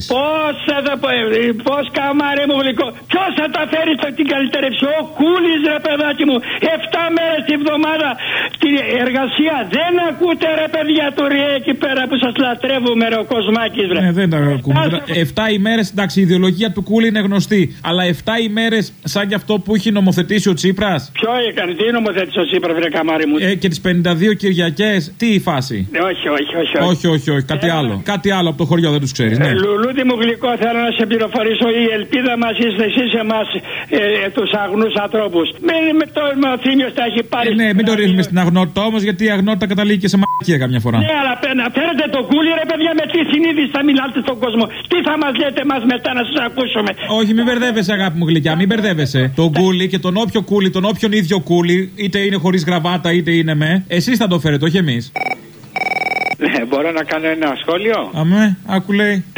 Πώς καμάρι μου γλυκό. Ποιος θα τα φέρει στην καλυτερεύση? Ο Κούλης ρε παιδάκι μου. 7 μέρες τη βδομάδα την εργασία. Δεν ακούτε ρε παιδιά του ΡΙΕ εκεί πέρα που σας λατρεύουμε ρε ο Κοσμάκης. Δεν τα ακούμε. 7 ημέρες, εντάξει, η ιδεολογία του Κούλη είναι γνωστή. Αλλά 7 ημέρες σαν και αυτό που έχει νομοθετήσει ο Τσίπρας. Ποιο έκανε, τι νομοθέτησε ο Τσίπρας, βρε καμάρι μου. Και τις 52 Κυριακές, τι η φάση? Όχι. Κάτι άλλο. Κάτι άλλο από το χωριό, δεν τους ξέρεις. Ναι. Λουλούδι μου γλυκό, θέλω να σε πληροφορήσω. Η ελπίδα μας είστε εσείς εμάς, τους αγνούς ανθρώπους. Με το Θήμιος τα έχει πάρει. Ναι, μην το ρίχνουμε στην αγνότητα όμως, γιατί η αγνότητα καταλήγει και σε μαλακία καμιά φορά. Ναι, αλλά φέρετε το Κούλι, ρε παιδιά, με τι συνείδηση θα μιλάτε στον κόσμο? Τι θα μας λέτε μας μετά να σας ακούσουμε? Όχι, μην μπερδεύεσαι, αγάπη μου γλυκιά, μην μπερδεύεσαι. Τον Κούλι και τον όποιο Κούλι, τον όποιον ίδιο Κούλι, είτε είναι χωρίς γραβάτα είτε είναι με, εσείς θα το φέρετε, όχι εμείς. Ναι, μπορώ να κάνω ένα σχόλιο? Αμέ, άκου λέει.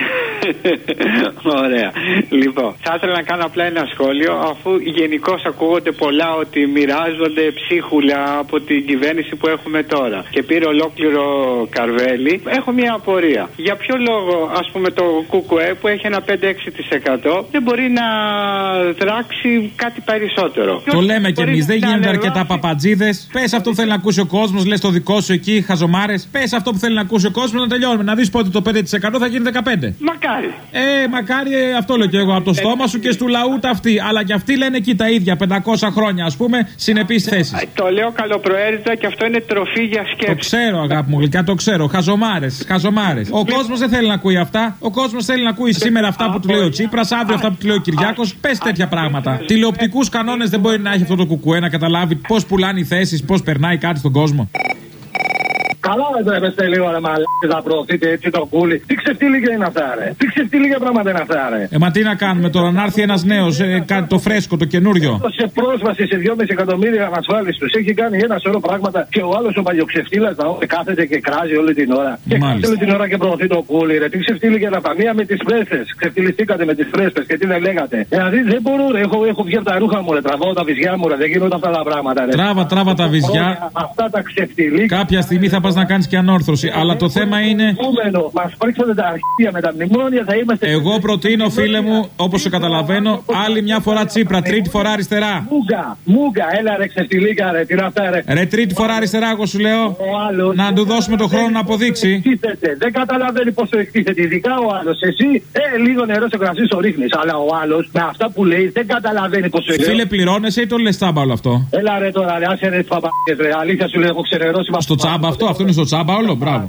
Ωραία. Λοιπόν, θα ήθελα να κάνω απλά ένα σχόλιο, αφού γενικώς ακούγονται πολλά ότι μοιράζονται ψίχουλα από την κυβέρνηση που έχουμε τώρα και πήρε ολόκληρο καρβέλι. Έχω μια απορία. Για ποιο λόγο, ας πούμε, το ΚΚΕ που έχει ένα 5-6% δεν μπορεί να δράξει κάτι περισσότερο? Το λέμε κι εμείς, δεν γίνονται αρκετά παπατζίδες. Πες αυτό που θέλει να ακούσει ο κόσμος, λες το δικό σου εκεί, χαζομάρες. Πες αυτό που θέλει να ακούσει ο κόσμος, να τελειώνουμε. Να δεις πότε το 5% θα γίνει 15%. Μακάρι. Μακάρι, αυτό λέω κι εγώ. Από το στόμα σου και στου λαού τα αυτή. Αλλά κι αυτοί λένε εκεί τα ίδια, 500 χρόνια, ας πούμε, συνεπείς θέσεις. Το λέω καλοπροαίρετα και αυτό είναι τροφή για σκέψη. Το ξέρω, αγάπη μου γλυκά, το ξέρω. Χαζομάρες. Ο κόσμος δεν θέλει να ακούει αυτά. Ο κόσμος θέλει να ακούει σήμερα αυτά που του λέει ο Τσίπρας, αύριο αυτά που του λέει ο Κυριάκος. Πες τέτοια πράγματα. Τηλεοπτικούς κανόνες δεν μπορεί να έχει αυτό το κουκουέ, να καταλάβει πώς πουλάνε οι θέσεις, πώς περνάει κάτι στον κόσμο. Καλά δεν τρέπεστε λίγο ρε μαλάκες να προωθείτε έτσι το κούλι. Τι ξεφτύλιγε είναι αυτά ρε. Τι ξεφτύλιγε πράγματα είναι αυτά ρε. Μα τι να κάνουμε τώρα, να έρθει ένας νέος, κάτι το φρέσκο, το καινούριο. Σε πρόσβαση σε 2,5 εκατομμύρια ανασφάλιστους. Έχει κάνει ένα σωρό πράγματα και ο άλλος ο παλιοξεφτύλας να κάθεται και κράζει όλη την ώρα. Και κάθεται όλη την ώρα και προωθεί το κούλι ρε. Τι ξεφτύλιγε τα μία με τις πρέσπες. Ξεφτυλιστήκατε με τις πρέσπες και τι δεν λέγατε. Δηλαδή δεν μπορώ ρε. Έχω βγει από τα ρούχα μου ρε. Τραβάω τα βυζιά μου ρε. Δεν γίνονται αυτά τα πράγματα ρε. Τράβα τα βυζιά. Αυτά τα ξεφτυλίκα. Κάποια στιγμή θα πας να κάνεις και ανόρθωση. Αλλά το θέμα είναι. Μας πρίξατε τα αρχεία με τα μνημόνια, θα είμαστε. Εγώ προτείνω, φίλε μου, όπως το καταλαβαίνω, άλλη μια φορά Τσίπρα, τρίτη φορά αριστερά. Μούγκα, έλα ρε ξεφτυλίκα ρε, τι να αυτά ρε. Ρε τρίτη φορά αριστερά, εγώ σου λέω. Να του δώσουμε τον χρόνο να αποδείξει. Δεν καταλαβαίνει πόσο εκτίθεται, ειδικά ο άλλος. Εσύ, λίγο νερό στο κρασί σου ρίχνεις. Αλλά ο άλλος με αυτά που λέει δεν καταλαβαίνει πόσο εκτίθεται. Φίλε, πληρώνεσαι ή το λες τσάμπα όλο αυτό? Έλα ρε τώρα, ρε, άσε ρε παπάκες ρε. Αλήθεια σου λέω, έχω ξενερώσει. Στο τσάμπα αυτό είναι στο τσάμπα όλο, μπράβο.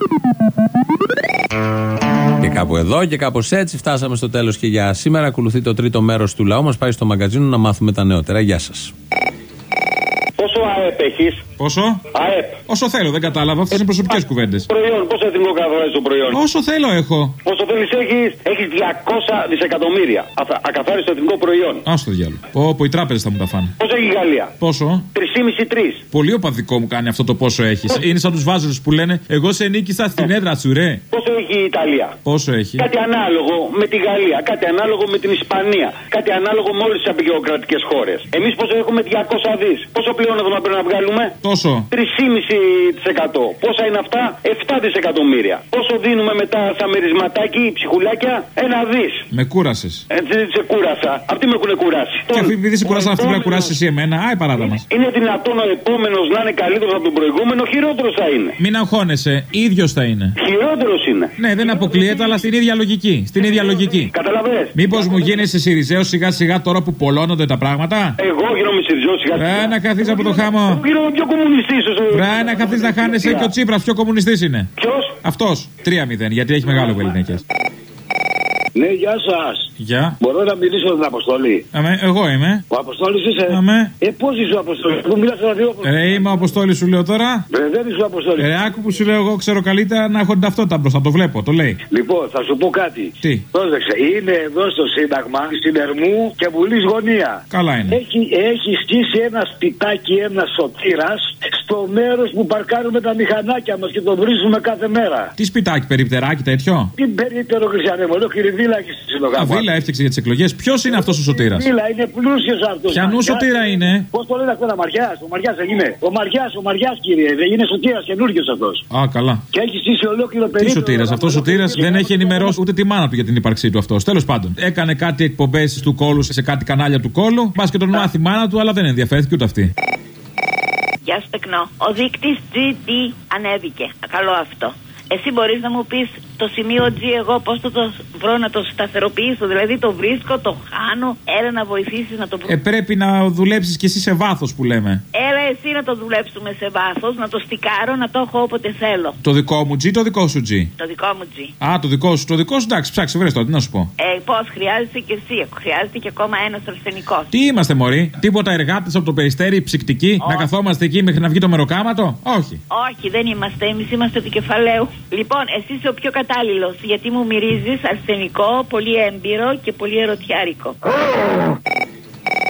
Και κάπου εδώ και κάπως έτσι φτάσαμε στο τέλος και για σήμερα. Ακολουθεί το τρίτο μέρος του λαού μας. Πάει στο μαγκαζίνο να μάθουμε τα νεότερα. Γεια σας. Πόσο ΑΕΠ έχεις? Πόσο? ΑΕΠ. Όσο θέλω, δεν κατάλαβα. Αυτές είναι προσωπικές κουβέντες. Προϊόν, πόσο εθνικό καθαρίζει το προϊόν? Όσο θέλω έχω. Πόσο θέλεις έχεις 200 δισεκατομμύρια ακαθάριστο εθνικό προϊόν. Άστο το διάλογο. Πω, οι τράπεζες θα μου τα φάνε. Πόσο έχει η Γαλλία? Πόσο? 3,5-3. Πολύ οπαδικό μου κάνει αυτό το πόσο έχεις. Είναι σαν τους βάζελους που λένε εγώ σε νίκησα στην έδρα σου, ρε. Πόσο έχει η Ιταλία? Πόσο έχει? Κάτι ανάλογο με τη Γαλλία, κάτι ανάλογο με την Ισπανία, κάτι ανάλογο με όλες τις απεικιοκρατικές χώρες. Εμείς πόσο έχουμε? 200 δις. Πόσο πλεόνασμα πρέπει να βγάλουμε? Τόσο. 3,5%. Πόσα είναι αυτά? 7 δισεκατομμύρια. Πόσο δίνουμε μετά σαν μερισματάκι, ψυχουλάκια? 1 δις. Με κούρασες. Έτσι σε κούρασα. Αυτοί με έχουν κουράσει. Και επειδή σε κουράσαν αυτοί πρέπει να κουράσεις εσύ εμένα. Άι παράτα μας. Είναι δυνατόν ο επόμενος να είναι καλύτερος από τον προηγούμενο? Χειρότερος θα είναι. Μην αγχώνεσαι. Ίδιος θα είναι. Χειρότερος είναι. Ναι, δεν αποκλείεται, αλλά στην ίδια λογική. Στην ίδια λογική. Καταλαβες. Μήπως μου γίνεσαι Σιριζέος σιγά σιγά τώρα που πολλώνονται τα πράγματα? Εγώ γίνομαι Σιριζέος σιγά σιγά. Να καθίσεις από το χάμο. Γίνομαι πιο κομμουνιστής. Να καθίσεις να χάνεσαι και ο Τσίπρας πιο κομμουνιστής είναι. Ποιος? Αυτός. 3-0 γιατί έχει μεγάλο βεληνικές. Ναι, γεια σας. Γεια. Μπορώ να μιλήσω με την Αποστόλη? Εγώ είμαι. Ο Αποστόλης είσαι? Πώς είσαι ο Αποστόλης? Που μιλάς στα δύο. Είμαι ο Αποστόλης σου λέω τώρα. Δεν είσαι ο Αποστόλης. Άκου που σου λέω εγώ ξέρω καλύτερα να έχω την ταυτότητα μπροστά. Το βλέπω, το λέει. Λοιπόν, θα σου πω κάτι. Τι? Πρόσεξε, είναι εδώ στο Σύνταγμα, στην Ερμού και Βουλής γωνία. Καλά είναι. Έχει στήσει ένα σπιτάκι, ένα σωτήρας, στο μέρος που παρκάρουμε τα μηχανάκια μας και το βρίζουμε κάθε μέρα. Τι σπιτάκι, περιπτεράκι τέτοιο? Τι περίπτερο, Χριστιανέ μου, ολόκληρη βίλα έχει στη Συλλογά. Βίλα έφτιαξε για τις εκλογές. Ποιος είναι αυτός ο σωτήρας? Βίλα, είναι πλούσιος αυτός. Ποιανού σωτήρα είναι? Πώς το λένε αυτό, Μαριάς? Ο Μαριάς δεν είναι. Ο Μαριάς, κύριε, δεν είναι σωτήρας καινούριος αυτός. Α, καλά. Και έχει στήσει ολόκληρο περίπτερο. Τι σωτήρας? Αυτός ο σωτήρας δεν έχει ενημερώσει ούτε τη μάνα του για την ύπαρξή του αυτός. Τέλος πάντων. Έκανε κάτι εκπομπές του κόλου σε κάτι κανάλια του κόλου. Μπας και τον μάθει η μάνα του, αλλά δεν ενδιαφέρθηκε ούτε αυτή. Γεια σου τεκνό. Ο δείκτης GD ανέβηκε. Καλό αυτό. Εσύ μπορείς να μου πεις το σημείο G εγώ πώς θα το βρω να το σταθεροποιήσω? Δηλαδή το βρίσκω, το χάνω. Έλα να βοηθήσεις να το βρω. Πρέπει να δουλέψεις κι εσύ σε βάθος που λέμε. Έλα εσύ να το δουλέψουμε σε βάθος, να το στικάρω, να το έχω όποτε θέλω. Το δικό μου G, το δικό σου G? Το δικό μου G. Α, το δικό σου, εντάξει, ψάξε, βρες το, τι να σου πω. Πώς χρειάζεσαι κι εσύ, χρειάζεται και ακόμα ένας αρσενικός. Τι είμαστε, μωροί, τίποτα εργάτες από το Περιστέρι, ψυκτικοί, να καθόμαστε εκεί μέχρι να βγει το μεροκάματο? Όχι. Όχι, δεν είμαστε, εμείς είμαστε του κεφαλαίου. Λοιπόν, εσύ είσαι ο πιο κατάλληλος, γιατί μου μυρίζεις αρσενικό, πολύ έμπειρο και πολύ ερωτιάρικο.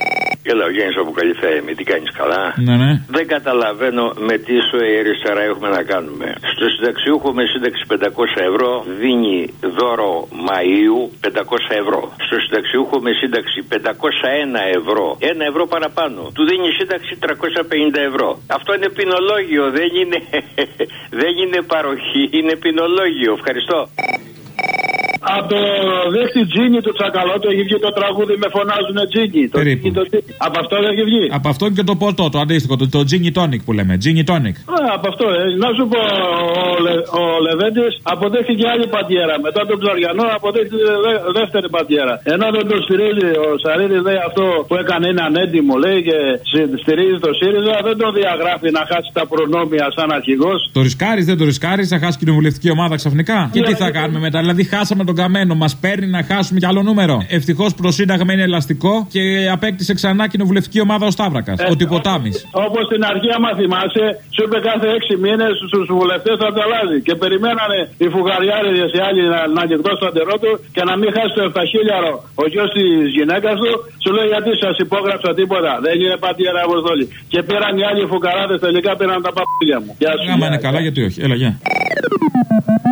Έλα, ο Γιάννης από Καλυθέα, τι κάνεις καλά? Ναι. Δεν καταλαβαίνω με τι η αριστερά έχουμε να κάνουμε. Στο συνταξιούχο με σύνταξη 500 ευρώ δίνει δώρο Μαΐου 500 ευρώ. Στο συνταξιούχο με σύνταξη 501 ευρώ, 1 ευρώ παραπάνω, του δίνει σύνταξη 350 ευρώ. Αυτό είναι ποινολόγιο, δεν είναι παροχή, είναι ποινολόγιο. Ευχαριστώ. Από το δίχτυ Τζίνι του Τσακαλώτου έχει βγει το τραγούδι «Με φωνάζουνε Τζίνι». Από αυτό δεν έχει βγει. Από αυτό και το ποτό, το αντίστοιχο, το Τζίνι Τόνικ που λέμε. Τζίνι Τόνικ. Από αυτό, να σου πω, ο Λεβέντης αποδέχτηκε άλλη παντιέρα. Μετά τον Ψαριανό αποδέχτηκε δεύτερη παντιέρα. Ενώ δεν το στηρίζει ο Σαρίδης, λέει αυτό που έκανε είναι ανέντιμο, λέει, και στηρίζει το ΣΥΡΙΖΑ, δεν τον διαγράφει να χάσει τα προνόμια σαν αρχηγός. Το ρισκάρει, δεν το ρισκάρει, θα χάσει κοινοβουλευτική ομάδα ξαφνικά. Και τι θα κάνουμε μετά, δηλαδή χάσαμε τον Καμένο, μας παίρνει να χάσουμε κι άλλο νούμερο. Ευτυχώς προσύνταγμα είναι ελαστικό και απέκτησε ξανά κοινοβουλευτική ομάδα ο Σταύρακας, ο Τυποτάμης. Όπως στην αρχή, άμα θυμάσαι, σου είπε κάθε 6 μήνες στους βουλευτές θα το αλλάζει. Και περιμένανε οι φουγαριάριδες οι άλλοι να γυρνώσει το αντερό του και να μην χάσει το 7.000 ο γιος της γυναίκας του. Σου λέει γιατί σας υπόγραψα τίποτα. Δεν είναι πατιέρα αποστολή. Και πήραν οι άλλοι φουκαράδες, τελικά πήραν τα παππούλια μου. Άμα είναι καλά, γιατί όχι. Έλα, γεια.